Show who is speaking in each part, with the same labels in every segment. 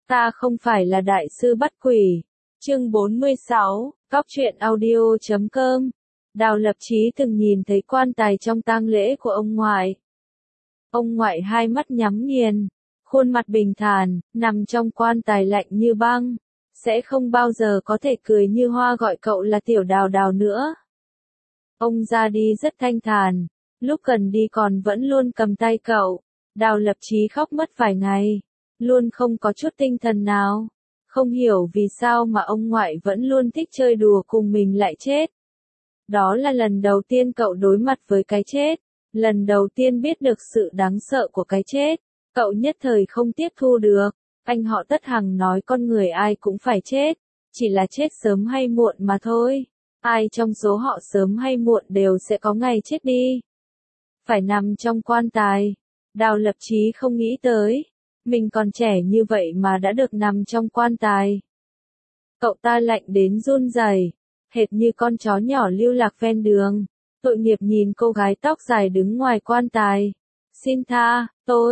Speaker 1: Ta không phải là đại sư bắt quỷ. Chương 46, Cóc truyện audio.com. Đào Lập Chí từng nhìn thấy quan tài trong tang lễ của ông ngoại. Ông ngoại hai mắt nhắm nghiền, khuôn mặt bình thản, nằm trong quan tài lạnh như băng, sẽ không bao giờ có thể cười như hoa gọi cậu là tiểu Đào Đào nữa. Ông ra đi rất thanh thản, lúc cần đi còn vẫn luôn cầm tay cậu. Đào Lập Chí khóc mất vài ngày, luôn không có chút tinh thần nào. Không hiểu vì sao mà ông ngoại vẫn luôn thích chơi đùa cùng mình lại chết. Đó là lần đầu tiên cậu đối mặt với cái chết, lần đầu tiên biết được sự đáng sợ của cái chết. Cậu nhất thời không tiếp thu được. Anh họ Tất hằng nói con người ai cũng phải chết, chỉ là chết sớm hay muộn mà thôi. Ai trong số họ sớm hay muộn đều sẽ có ngày chết đi. Phải nằm trong quan tài. Đào Lập Chí không nghĩ tới, mình còn trẻ như vậy mà đã được nằm trong quan tài. Cậu ta lạnh đến run rẩy, hệt như con chó nhỏ lưu lạc ven đường. Tội nghiệp nhìn cô gái tóc dài đứng ngoài quan tài. Xin tha,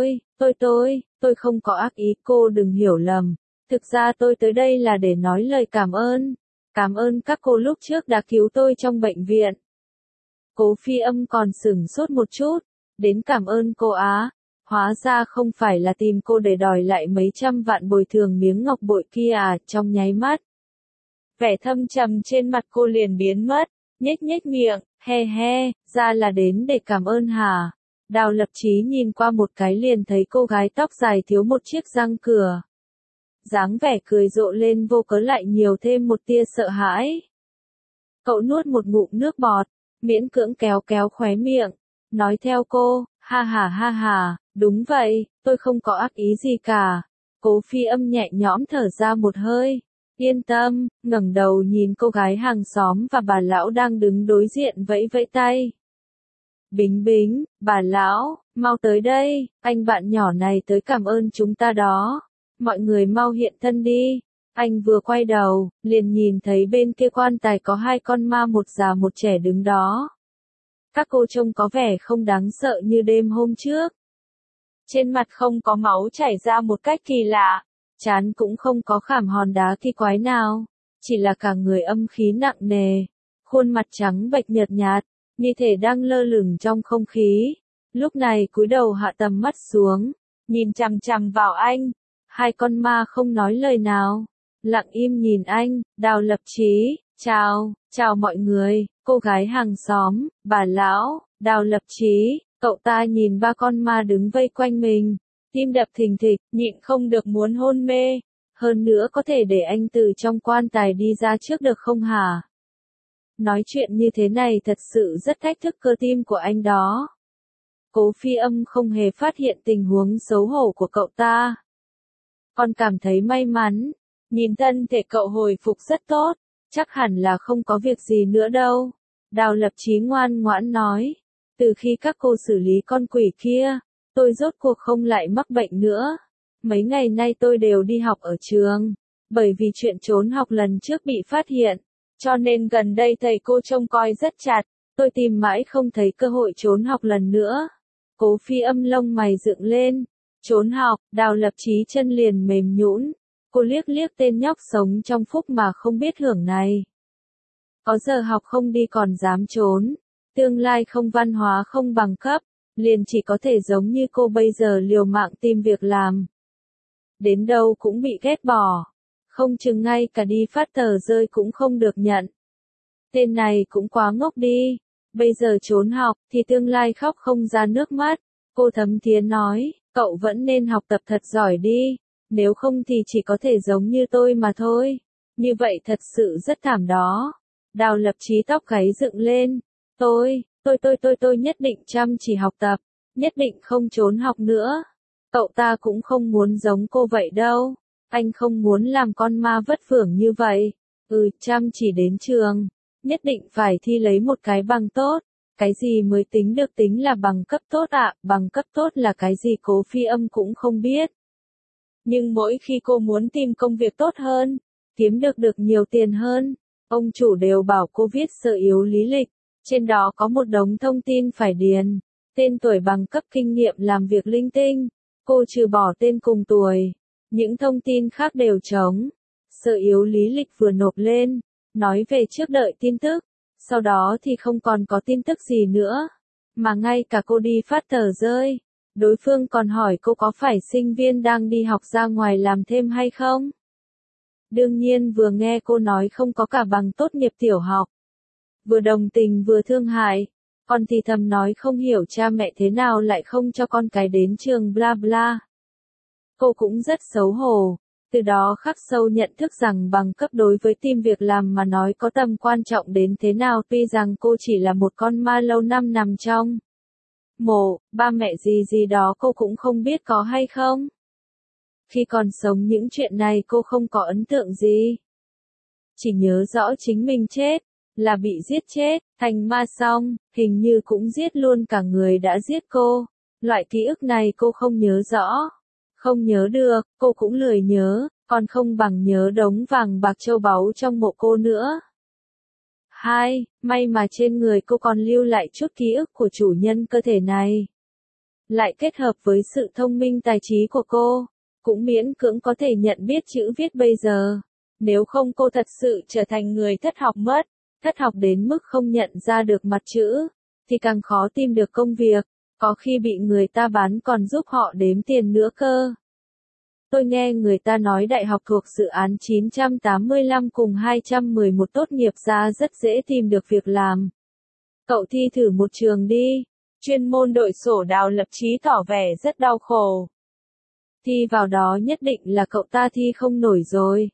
Speaker 1: tôi không có ác ý, cô đừng hiểu lầm. Thực ra tôi tới đây là để nói lời cảm ơn. Cảm ơn các cô lúc trước đã cứu tôi trong bệnh viện. Cố Phi Âm còn sửng sốt một chút, đến cảm ơn cô á. Hóa ra không phải là tìm cô để đòi lại mấy trăm vạn bồi thường miếng ngọc bội kia à. Trong nháy mắt, vẻ thâm trầm trên mặt cô liền biến mất, nhếch nhếch miệng, he he, ra là đến để cảm ơn hả? Đào Lập Chí nhìn qua một cái liền thấy cô gái tóc dài thiếu một chiếc răng cửa. Dáng vẻ cười rộ lên vô cớ lại nhiều thêm một tia sợ hãi. Cậu nuốt một ngụm nước bọt, miễn cưỡng kéo kéo khóe miệng, nói theo cô, ha ha, đúng vậy, tôi không có ác ý gì cả. Cố Phi Âm nhẹ nhõm thở ra một hơi, yên tâm, ngẩng đầu nhìn cô gái hàng xóm và bà lão đang đứng đối diện vẫy vẫy tay. Bính Bính, bà lão, mau tới đây, anh bạn nhỏ này tới cảm ơn chúng ta đó. Mọi người mau hiện thân đi. Anh vừa quay đầu, liền nhìn thấy bên kia quan tài có hai con ma, một già một trẻ đứng đó. Các cô trông có vẻ không đáng sợ như đêm hôm trước. Trên mặt không có máu chảy ra một cách kỳ lạ, trán cũng không có khảm hòn đá kỳ quái nào, chỉ là cả người âm khí nặng nề, khuôn mặt trắng bệch nhợt nhạt, như thể đang lơ lửng trong không khí. Lúc này cúi đầu hạ tầm mắt xuống, nhìn chằm chằm vào anh. Hai con ma không nói lời nào, lặng im nhìn anh. Đào Lập Chí, chào mọi người, cô gái hàng xóm, bà lão. Đào Lập Chí, cậu ta nhìn ba con ma đứng vây quanh mình, tim đập thình thịch, nhịn không được muốn hôn mê. Hơn nữa có thể để anh từ trong quan tài đi ra trước được không hả? Nói chuyện như thế này thật sự rất thách thức cơ tim của anh đó. Cố Phi Âm không hề phát hiện tình huống xấu hổ của cậu ta. Con cảm thấy may mắn, nhìn thân thể cậu hồi phục rất tốt, chắc hẳn là không có việc gì nữa đâu. Đào Lập Chí ngoan ngoãn nói, từ khi các cô xử lý con quỷ kia, tôi rốt cuộc không lại mắc bệnh nữa. Mấy ngày nay tôi đều đi học ở trường, bởi vì chuyện trốn học lần trước bị phát hiện, cho nên gần đây thầy cô trông coi rất chặt, tôi tìm mãi không thấy cơ hội trốn học lần nữa. Cố Phi Âm lông mày dựng lên. Trốn học, Đào Lập Chí chân liền mềm nhũn. Cô liếc liếc tên nhóc sống trong phúc mà không biết hưởng này. Có giờ học không đi còn dám trốn, tương lai không văn hóa không bằng cấp, liền chỉ có thể giống như cô bây giờ liều mạng tìm việc làm. Đến đâu cũng bị ghét bỏ, không chừng ngay cả đi phát tờ rơi cũng không được nhận. Tên này cũng quá ngốc đi, bây giờ trốn học thì tương lai khóc không ra nước mắt. Cô Thấm Thiến nói, cậu vẫn nên học tập thật giỏi đi, nếu không thì chỉ có thể giống như tôi mà thôi. Như vậy thật sự rất thảm đó. Đào Lập Chí tóc gáy dựng lên. Tôi nhất định chăm chỉ học tập, nhất định không trốn học nữa. Cậu ta cũng không muốn giống cô vậy đâu. Anh không muốn làm con ma vất vưởng như vậy. Chăm chỉ đến trường, nhất định phải thi lấy một cái bằng tốt. Cái gì mới tính được tính là bằng cấp tốt ạ? Bằng cấp tốt là cái gì Cố Phi Âm cũng không biết. Nhưng mỗi khi cô muốn tìm công việc tốt hơn, kiếm được nhiều tiền hơn, ông chủ đều bảo cô viết sơ yếu lý lịch, trên đó có một đống thông tin phải điền, tên tuổi bằng cấp kinh nghiệm làm việc linh tinh, cô trừ bỏ tên cùng tuổi, Những thông tin khác đều trống. Sở yếu lý lịch vừa nộp lên, nói về trước đợi tin tức, sau đó thì không còn có tin tức gì nữa. Mà ngay cả cô đi phát tờ rơi, đối phương còn hỏi cô có phải sinh viên đang đi học ra ngoài làm thêm hay không? Đương nhiên vừa nghe cô nói không có cả bằng tốt nghiệp tiểu học. Vừa đồng tình vừa thương hại, còn thì thầm nói không hiểu cha mẹ thế nào lại không cho con cái đến trường bla bla. Cô cũng rất xấu hổ, từ đó khắc sâu nhận thức rằng bằng cấp đối với tìm việc làm mà nói có tầm quan trọng đến thế nào, tuy rằng cô chỉ là một con ma lâu năm nằm trong mộ, ba mẹ gì đó cô cũng không biết có hay không. Khi còn sống những chuyện này cô không có ấn tượng gì. Chỉ nhớ rõ chính mình chết, là bị giết chết, thành ma xong, hình như cũng giết luôn cả người đã giết cô. Loại ký ức này cô không nhớ rõ. Không nhớ được, cô cũng lười nhớ, còn không bằng nhớ đống vàng bạc châu báu trong mộ cô nữa. 2. May mà trên người cô còn lưu lại chút ký ức của chủ nhân cơ thể này. Lại kết hợp với sự thông minh tài trí của cô, cũng miễn cưỡng có thể nhận biết chữ viết bây giờ. Nếu không cô thật sự trở thành người thất học mất, thất học đến mức không nhận ra được mặt chữ, thì càng khó tìm được công việc, có khi bị người ta bán còn giúp họ đếm tiền nữa cơ. Tôi nghe người ta nói đại học thuộc dự án 985 cùng 211 tốt nghiệp ra rất dễ tìm được việc làm. Cậu thi thử một trường đi. Chuyên môn đội sổ Đào Lập Chí tỏ vẻ rất đau khổ. Thi vào đó nhất định là cậu ta thi không nổi rồi.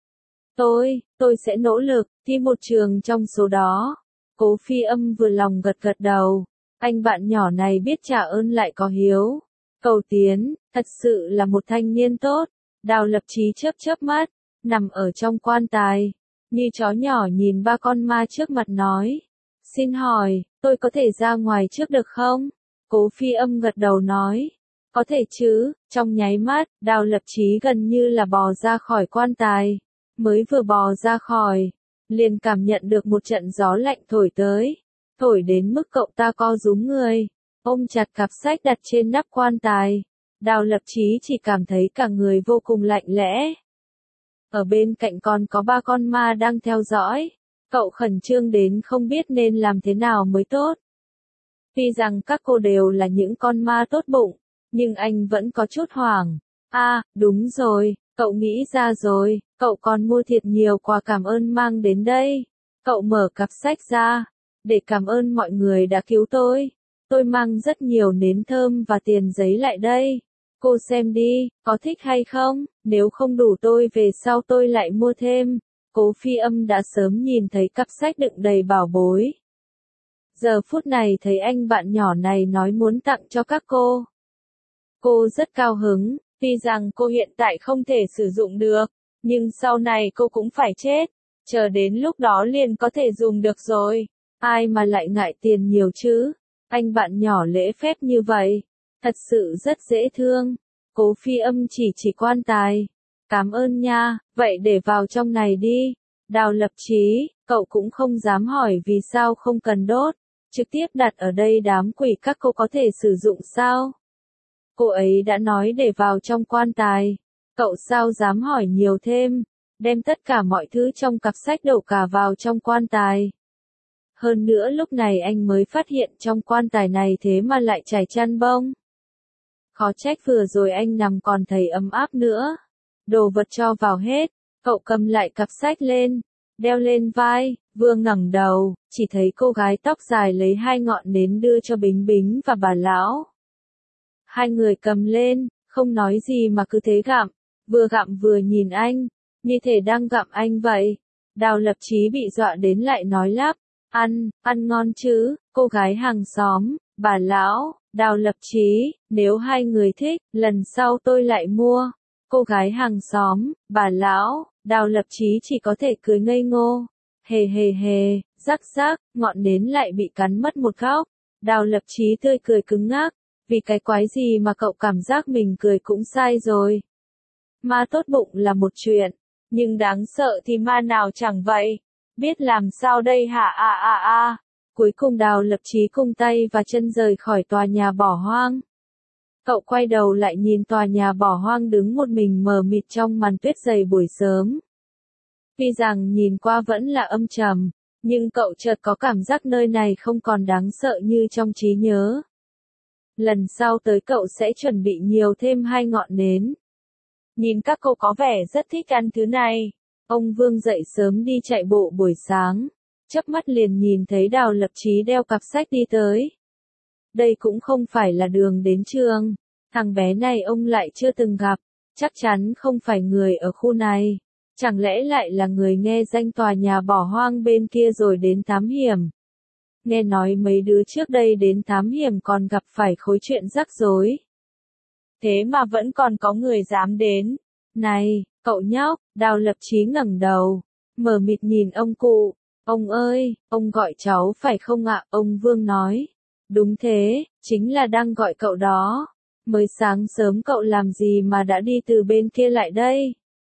Speaker 1: Tôi sẽ nỗ lực, thi một trường trong số đó. Cố Phi Âm vừa lòng gật gật đầu. Anh bạn nhỏ này biết trả ơn lại có hiếu. Cầu tiến, thật sự là một thanh niên tốt. Đào Lập Chí chớp chớp mắt, nằm ở trong quan tài, như chó nhỏ nhìn ba con ma trước mặt nói. Xin hỏi, tôi có thể ra ngoài trước được không? Cố Phi Âm gật đầu nói. Có thể chứ, trong nháy mắt, Đào Lập Chí gần như là bò ra khỏi quan tài. Mới vừa bò ra khỏi, liền cảm nhận được một trận gió lạnh thổi tới. Thổi đến mức cậu ta co rúm người, ôm chặt cặp sách đặt trên nắp quan tài. Đào Lập Chí chỉ cảm thấy cả người vô cùng lạnh lẽ. Ở bên cạnh còn có ba con ma đang theo dõi. Cậu khẩn trương đến không biết nên làm thế nào mới tốt. Tuy rằng các cô đều là những con ma tốt bụng, nhưng anh vẫn có chút hoảng. Đúng rồi, cậu nghĩ ra rồi, cậu còn mua thiệt nhiều quà cảm ơn mang đến đây. Cậu mở cặp sách ra, để cảm ơn mọi người đã cứu tôi. Tôi mang rất nhiều nến thơm và tiền giấy lại đây. Cô xem đi, có thích hay không? Nếu không đủ tôi về sau tôi lại mua thêm. Cố Phi Âm đã sớm nhìn thấy cặp sách đựng đầy bảo bối. Giờ phút này thấy anh bạn nhỏ này nói muốn tặng cho các cô. Cô rất cao hứng, tuy rằng cô hiện tại không thể sử dụng được, nhưng sau này cô cũng phải chết. Chờ đến lúc đó liền có thể dùng được rồi. Ai mà lại ngại tiền nhiều chứ? Anh bạn nhỏ lễ phép như vậy, thật sự rất dễ thương. Cố Phi Âm chỉ quan tài. Cảm ơn nha, vậy để vào trong này đi. Đào Lập Chí, cậu cũng không dám hỏi vì sao không cần đốt, trực tiếp đặt ở đây đám quỷ các cô có thể sử dụng sao? Cô ấy đã nói để vào trong quan tài, cậu sao dám hỏi nhiều thêm, đem tất cả mọi thứ trong cặp sách đổ cả vào trong quan tài. Hơn nữa lúc này anh mới phát hiện trong quan tài này thế mà lại trải chăn bông. Khó trách vừa rồi anh nằm còn thấy ấm áp nữa. Đồ vật cho vào hết, cậu cầm lại cặp sách lên, đeo lên vai, vừa ngẩng đầu, chỉ thấy cô gái tóc dài lấy 2 ngọn nến đưa cho Bính Bính và bà lão. Hai người cầm lên, không nói gì mà cứ thế gặm vừa nhìn anh, như thể đang gặm anh vậy. Đào Lập Chí bị dọa đến lại nói lắp, ăn ngon chứ, cô gái hàng xóm, bà lão. Đào Lập Chí, nếu hai người thích, lần sau tôi lại mua. Cô gái hàng xóm, bà lão. Đào Lập Chí chỉ có thể cười ngây ngô. Hề, rắc, ngọn nến lại bị cắn mất một góc. Đào Lập Chí tươi cười cứng ngắc. Vì cái quái gì mà cậu cảm giác mình cười cũng sai rồi. Ma tốt bụng là một chuyện, nhưng đáng sợ thì ma nào chẳng vậy. Biết làm sao đây hả? Cuối cùng Đào Lập Chí cung tay và chân rời khỏi tòa nhà bỏ hoang. Cậu quay đầu lại nhìn tòa nhà bỏ hoang đứng một mình mờ mịt trong màn tuyết dày buổi sớm. Tuy rằng nhìn qua vẫn là âm trầm, nhưng cậu chợt có cảm giác nơi này không còn đáng sợ như trong trí nhớ. Lần sau tới cậu sẽ chuẩn bị nhiều thêm 2 ngọn nến. Nhìn các cô có vẻ rất thích ăn thứ này. Ông Vương dậy sớm đi chạy bộ buổi sáng. Chớp mắt liền nhìn thấy Đào Lập Chí đeo cặp sách đi tới. Đây cũng không phải là đường đến trường. Thằng bé này ông lại chưa từng gặp. Chắc chắn không phải người ở khu này. Chẳng lẽ lại là người nghe danh tòa nhà bỏ hoang bên kia rồi đến thám hiểm. Nghe nói mấy đứa trước đây đến thám hiểm còn gặp phải khối chuyện rắc rối. Thế mà vẫn còn có người dám đến. Này, cậu nhóc, Đào Lập Chí ngẩng đầu, mờ mịt nhìn ông cụ. Ông ơi, ông gọi cháu phải không ạ? Ông Vương nói. Đúng thế, chính là đang gọi cậu đó. Mới sáng sớm cậu làm gì mà đã đi từ bên kia lại đây?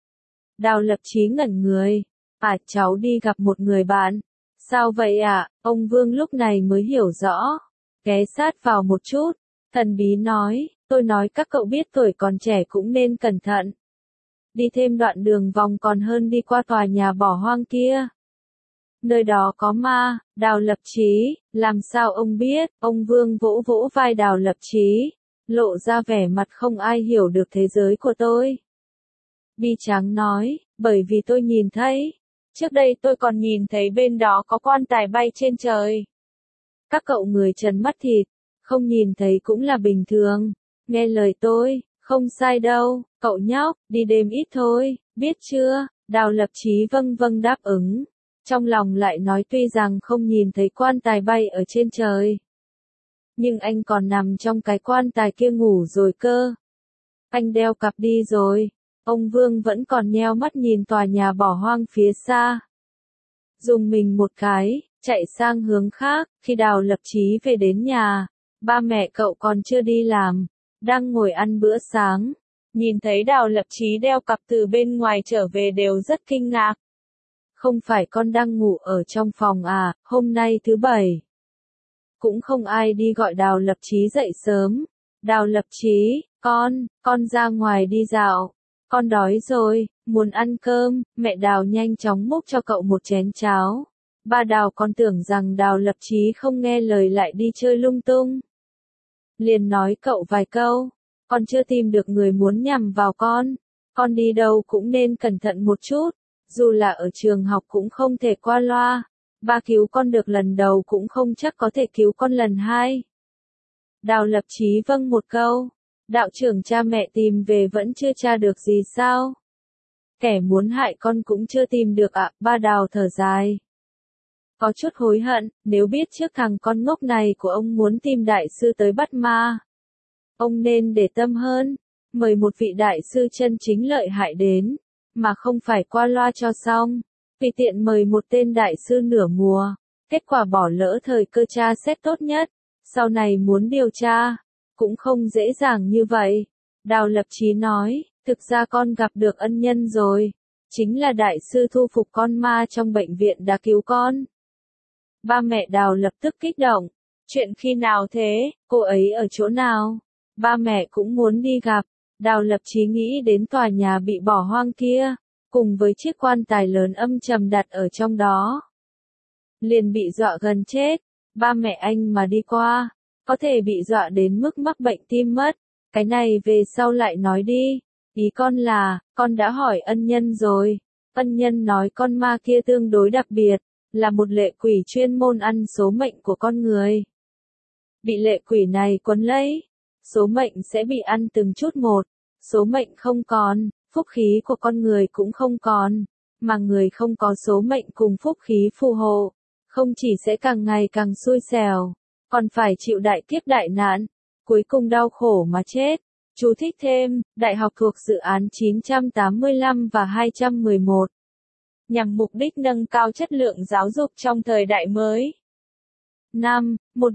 Speaker 1: Đào Lập Chí ngẩn người. Cháu đi gặp một người bạn. Sao vậy ạ? Ông Vương lúc này mới hiểu rõ. Ghé sát vào một chút. Thần bí nói, tôi nói các cậu biết tuổi còn trẻ cũng nên cẩn thận. Đi thêm đoạn đường vòng còn hơn đi qua tòa nhà bỏ hoang kia. Nơi đó có ma. Đào Lập Chí, làm sao ông biết? Ông Vương vỗ vỗ vai Đào Lập Chí, lộ ra vẻ mặt không ai hiểu được thế giới của tôi. Bi tráng nói, bởi vì tôi nhìn thấy. Trước đây tôi còn nhìn thấy bên đó có quan tài bay trên trời. Các cậu người trần mắt thịt, không nhìn thấy cũng là bình thường. Nghe lời tôi, không sai đâu, cậu nhóc, đi đêm ít thôi, biết chưa? Đào Lập Chí vâng vâng đáp ứng. Trong lòng lại nói tuy rằng không nhìn thấy quan tài bay ở trên trời. Nhưng anh còn nằm trong cái quan tài kia ngủ rồi cơ. Anh đeo cặp đi rồi. Ông Vương vẫn còn nheo mắt nhìn tòa nhà bỏ hoang phía xa. Dùng mình một cái, chạy sang hướng khác, khi Đào Lập Chí về đến nhà, ba mẹ cậu còn chưa đi làm, đang ngồi ăn bữa sáng. Nhìn thấy Đào Lập Chí đeo cặp từ bên ngoài trở về đều rất kinh ngạc. Không phải con đang ngủ ở trong phòng à, hôm nay thứ Bảy. Cũng không ai đi gọi Đào Lập Chí dậy sớm. Đào Lập Chí, con ra ngoài đi dạo. Con đói rồi, muốn ăn cơm. Mẹ Đào nhanh chóng múc cho cậu một chén cháo. Ba Đào còn tưởng rằng Đào Lập Chí không nghe lời lại đi chơi lung tung. Liền nói cậu vài câu. Con chưa tìm được người muốn nhằm vào con. Con đi đâu cũng nên cẩn thận một chút. Dù là ở trường học cũng không thể qua loa. Ba cứu con được lần đầu cũng không chắc có thể cứu con lần hai. Đào Lập Chí vâng một câu. Đạo trưởng cha mẹ tìm về vẫn chưa tra được gì sao? Kẻ muốn hại con cũng chưa tìm được ạ. Ba Đào thở dài. Có chút hối hận, nếu biết trước thằng con ngốc này của ông muốn tìm đại sư tới bắt ma. Ông nên để tâm hơn, mời một vị đại sư chân chính lợi hại đến, mà không phải qua loa cho xong. Vì tiện mời một tên đại sư nửa mùa, kết quả bỏ lỡ thời cơ tra xét tốt nhất, sau này muốn điều tra, cũng không dễ dàng như vậy. Đào Lập Chí nói, thực ra con gặp được ân nhân rồi, chính là đại sư thu phục con ma trong bệnh viện đã cứu con. Ba mẹ Đào lập tức kích động, chuyện khi nào thế, cô ấy ở chỗ nào? Ba mẹ cũng muốn đi gặp. Đào Lập Chí nghĩ đến tòa nhà bị bỏ hoang kia, cùng với chiếc quan tài lớn âm trầm đặt ở trong đó. Liền bị dọa gần chết. Ba mẹ anh mà đi qua, có thể bị dọa đến mức mắc bệnh tim mất. Cái này về sau lại nói đi. Ý con là, con đã hỏi ân nhân rồi. Ân nhân nói con ma kia tương đối đặc biệt, là một lệ quỷ chuyên môn ăn số mệnh của con người. Bị lệ quỷ này quấn lấy, số mệnh sẽ bị ăn từng chút một. Số mệnh không còn, phúc khí của con người cũng không còn, mà người không có số mệnh cùng phúc khí phù hộ, không chỉ sẽ càng ngày càng xui xẻo, còn phải chịu đại kiếp đại nạn, cuối cùng đau khổ mà chết. Chú thích thêm, đại học thuộc dự án 985 và 211. Nhằm mục đích nâng cao chất lượng giáo dục trong thời đại mới. Năm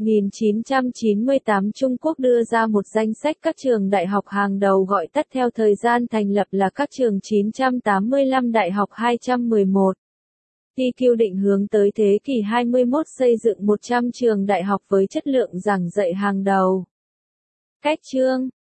Speaker 1: 1998 Trung Quốc đưa ra một danh sách các trường đại học hàng đầu gọi tắt theo thời gian thành lập là các trường 985 đại học 211. TQ định hướng tới thế kỷ 21 xây dựng 100 trường đại học với chất lượng giảng dạy hàng đầu. Cách chương